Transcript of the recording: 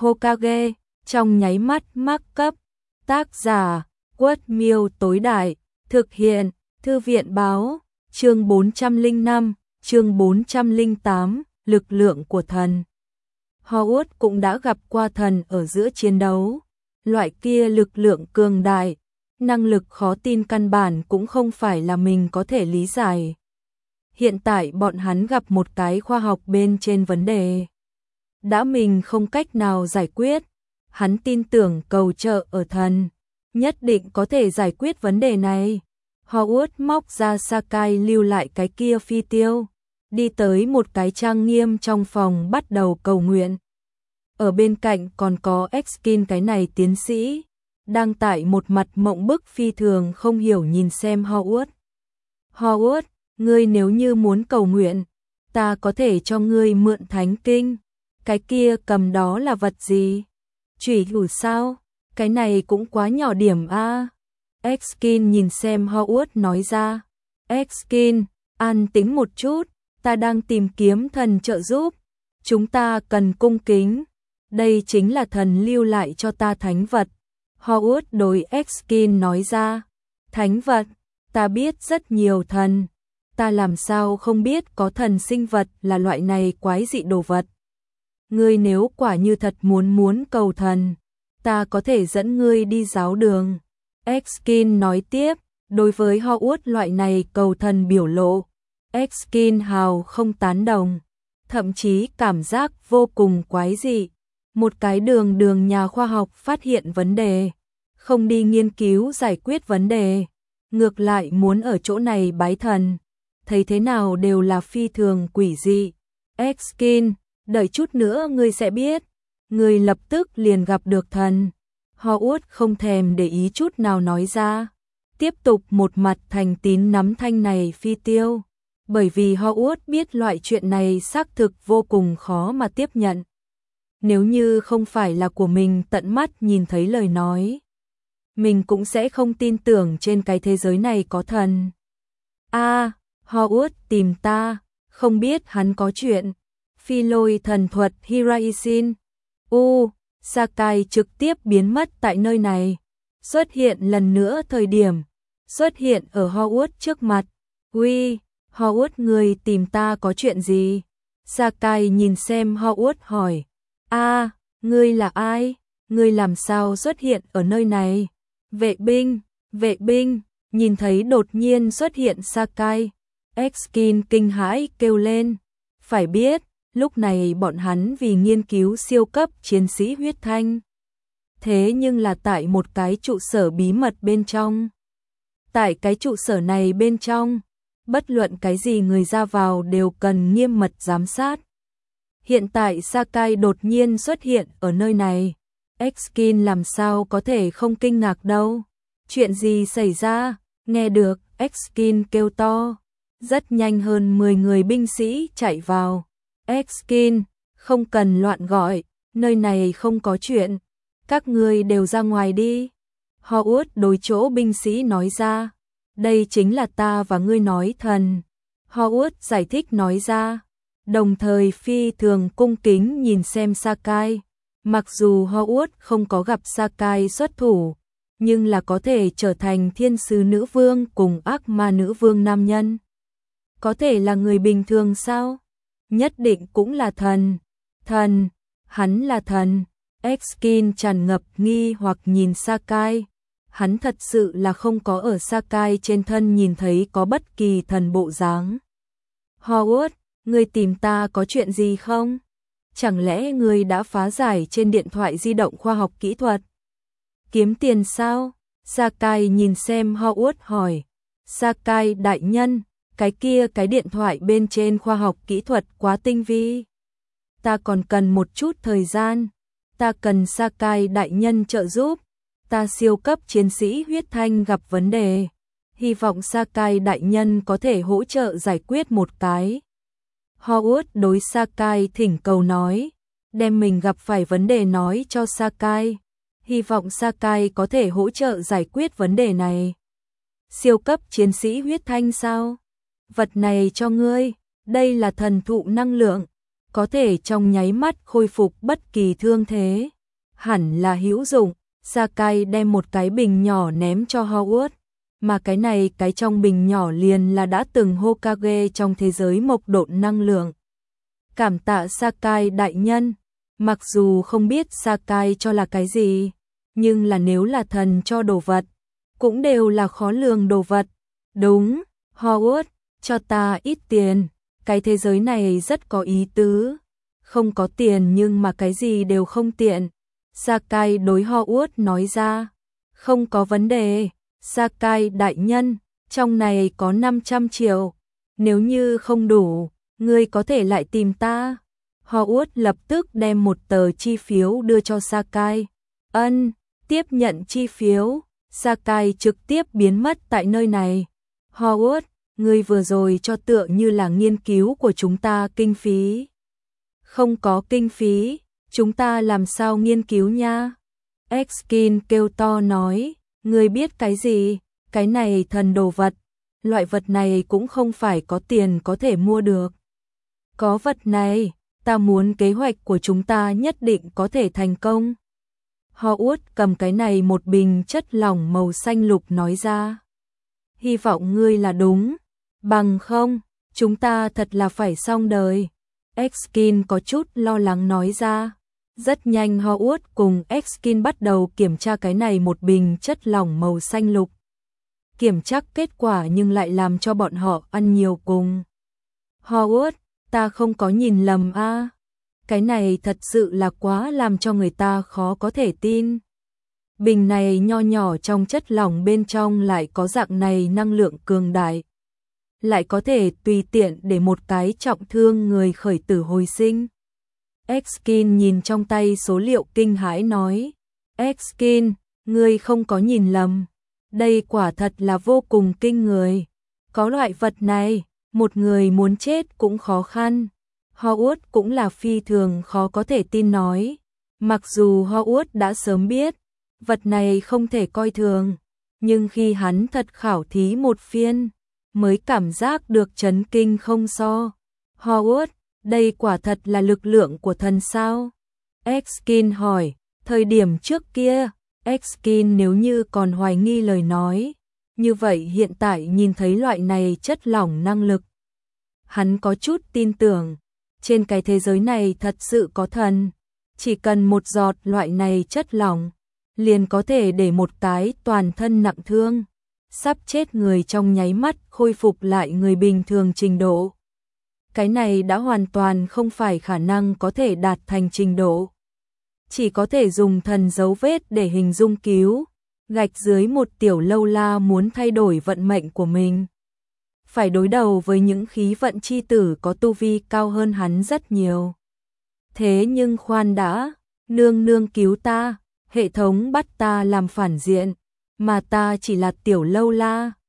Hokage, trong nháy mắt mắc cấp. Tác giả, Quất Miêu tối đại, thực hiện, Thư viện báo, chương 405, chương 408, lực lượng của thần. Howard cũng đã gặp qua thần ở giữa chiến đấu. Loại kia lực lượng cường đại, năng lực khó tin căn bản cũng không phải là mình có thể lý giải. Hiện tại bọn hắn gặp một cái khoa học bên trên vấn đề. Đã mình không cách nào giải quyết, hắn tin tưởng cầu trợ ở thần, nhất định có thể giải quyết vấn đề này. Howard móc ra Sakai lưu lại cái kia phi tiêu, đi tới một cái trang nghiêm trong phòng bắt đầu cầu nguyện. Ở bên cạnh còn có Exkin cái này tiến sĩ, đang tại một mặt mộng bức phi thường không hiểu nhìn xem Howard. Howard, ngươi nếu như muốn cầu nguyện, ta có thể cho ngươi mượn thánh kinh. Cái kia cầm đó là vật gì? Chủy thủ sao? Cái này cũng quá nhỏ điểm a. Exkin nhìn xem Howard nói ra. Exkin, an tĩnh một chút, ta đang tìm kiếm thần trợ giúp. Chúng ta cần cung kính. Đây chính là thần lưu lại cho ta thánh vật. Howard đối Exkin nói ra. Thánh vật, ta biết rất nhiều thần. Ta làm sao không biết có thần sinh vật là loại này quái dị đồ vật. Ngươi nếu quả như thật muốn cầu thần, ta có thể dẫn ngươi đi giáo đường. Exkin nói tiếp, đối với Howard loại này cầu thần biểu lộ, Exkin hào không tán đồng, thậm chí cảm giác vô cùng quái dị. Một cái đường nhà khoa học phát hiện vấn đề, không đi nghiên cứu giải quyết vấn đề, ngược lại muốn ở chỗ này bái thần, thấy thế nào đều là phi thường quỷ dị. Exkin, đợi chút nữa ngươi sẽ biết, ngươi lập tức liền gặp được thần. Howard không thèm để ý chút nào nói ra, tiếp tục một mặt thành tín nắm thanh này phi tiêu, bởi vì Howard biết loại chuyện này xác thực vô cùng khó mà tiếp nhận. Nếu như không phải là của mình tận mắt nhìn thấy lời nói, mình cũng sẽ không tin tưởng trên cái thế giới này có thần. Howard tìm ta, không biết hắn có chuyện. Phi lôi thần thuật Hiraisin. Sakai trực tiếp biến mất tại nơi này. Xuất hiện lần nữa thời điểm. Xuất hiện ở Howard trước mặt. Howard người tìm ta có chuyện gì? Sakai nhìn xem Howard hỏi. Ngươi là ai? Ngươi làm sao xuất hiện ở nơi này? Vệ binh, nhìn thấy đột nhiên xuất hiện Sakai. Exkin kinh hãi kêu lên. Phải biết, lúc này bọn hắn vì nghiên cứu siêu cấp chiến sĩ huyết thanh. Thế nhưng là tại một cái trụ sở bí mật bên trong. Tại cái trụ sở này bên trong, bất luận cái gì người ra vào đều cần nghiêm mật giám sát. Hiện tại Sakai đột nhiên xuất hiện ở nơi này. Exkin làm sao có thể không kinh ngạc đâu. Chuyện gì xảy ra? Nghe được, Exkin kêu to. Rất nhanh hơn 10 người binh sĩ chạy vào. Exkin, không cần loạn gọi, nơi này không có chuyện. Các ngươi đều ra ngoài đi. Howard đối chỗ binh sĩ nói ra. Đây chính là ta và ngươi nói thần. Howard giải thích nói ra. Đồng thời phi thường cung kính nhìn xem Sakai. Mặc dù Howard không có gặp Sakai xuất thủ, nhưng là có thể trở thành thiên sứ nữ vương cùng ác ma nữ vương nam nhân. Có thể là người bình thường sao? Nhất định cũng là thần. Thần, hắn là thần. Exkin tràn ngập nghi hoặc nhìn Sakai. Hắn thật sự là không có ở Sakai trên thân nhìn thấy có bất kỳ thần bộ dáng. Howard, ngươi tìm ta có chuyện gì không? Chẳng lẽ ngươi đã phá giải trên điện thoại di động khoa học kỹ thuật? Kiếm tiền sao? Sakai nhìn xem Howard hỏi. Sakai đại nhân, cái điện thoại bên trên khoa học kỹ thuật quá tinh vi. Ta còn cần một chút thời gian. Ta cần Sakai đại nhân trợ giúp. Ta siêu cấp chiến sĩ huyết thanh gặp vấn đề. Hy vọng Sakai đại nhân có thể hỗ trợ giải quyết một cái. Howard đối Sakai thỉnh cầu nói. Đem mình gặp phải vấn đề nói cho Sakai. Hy vọng Sakai có thể hỗ trợ giải quyết vấn đề này. Siêu cấp chiến sĩ huyết thanh sao? Vật này cho ngươi, đây là thần thụ năng lượng. có thể trong nháy mắt khôi phục bất kỳ thương thế. Hẳn là hữu dụng. Sakai đem một cái bình nhỏ ném cho Howard, mà cái trong bình nhỏ liền là đã từng Hokage trong thế giới mộc độn năng lượng. Cảm tạ Sakai đại nhân. Mặc dù không biết Sakai cho là cái gì, nhưng là nếu là thần cho đồ vật, cũng đều là khó lường đồ vật. Đúng, Howard, cho ta ít tiền, cái thế giới này rất có ý tứ. Không có tiền nhưng mà cái gì đều không tiện. Sakai đối Howard nói ra. Không có vấn đề, Sakai đại nhân, trong này có 500 triệu. Nếu như không đủ, ngươi có thể lại tìm ta. Howard lập tức đem một tờ chi phiếu đưa cho Sakai. Ân, tiếp nhận chi phiếu. Sakai trực tiếp biến mất tại nơi này. Howard, ngươi vừa rồi cho tựa như là nghiên cứu của chúng ta kinh phí. Không có kinh phí, chúng ta làm sao nghiên cứu nha? Erskine kêu to nói, ngươi biết cái gì? Cái này thần đồ vật. Loại vật này cũng không phải có tiền có thể mua được. Có vật này, ta muốn kế hoạch của chúng ta nhất định có thể thành công. Howard cầm cái này một bình chất lỏng màu xanh lục nói ra. Hy vọng ngươi là đúng, bằng không, chúng ta thật là phải xong đời. Erskine có chút lo lắng nói ra. Rất nhanh Howard cùng Erskine bắt đầu kiểm tra cái này một bình chất lỏng màu xanh lục. Kiểm tra kết quả nhưng lại làm cho bọn họ ăn nhiều cùng. Howard, ta không có nhìn lầm a. Cái này thật sự là quá làm cho người ta khó có thể tin. Bình này nho nhỏ trong chất lỏng bên trong lại có dạng này năng lượng cường đại. Lại có thể tùy tiện để một cái trọng thương người khởi tử hồi sinh. Erskine nhìn trong tay số liệu kinh hãi nói. Erskine, ngươi không có nhìn lầm. Đây quả thật là vô cùng kinh người. Có loại vật này, một người muốn chết cũng khó khăn. Howard cũng là phi thường khó có thể tin nói. Mặc dù Howard đã sớm biết, vật này không thể coi thường. Nhưng khi hắn thật khảo thí một phiên, mới cảm giác được chấn kinh không so. Howard, đây quả thật là lực lượng của thần sao? Erskine hỏi, thời điểm trước kia, Erskine nếu như còn hoài nghi lời nói, như vậy hiện tại nhìn thấy loại này chất lỏng năng lực. Hắn có chút tin tưởng, trên cái thế giới này thật sự có thần, chỉ cần một giọt loại này chất lỏng, liền có thể để một cái toàn thân nặng thương, sắp chết người trong nháy mắt khôi phục lại người bình thường trình độ. Cái này đã hoàn toàn không phải khả năng có thể đạt thành trình độ. Chỉ có thể dùng thần dấu vết để hình dung cứu, gạch dưới một tiểu lâu la muốn thay đổi vận mệnh của mình. Phải đối đầu với những khí vận chi tử có tu vi cao hơn hắn rất nhiều. Thế nhưng khoan đã, nương nương cứu ta, hệ thống bắt ta làm phản diện, mà ta chỉ là tiểu lâu la.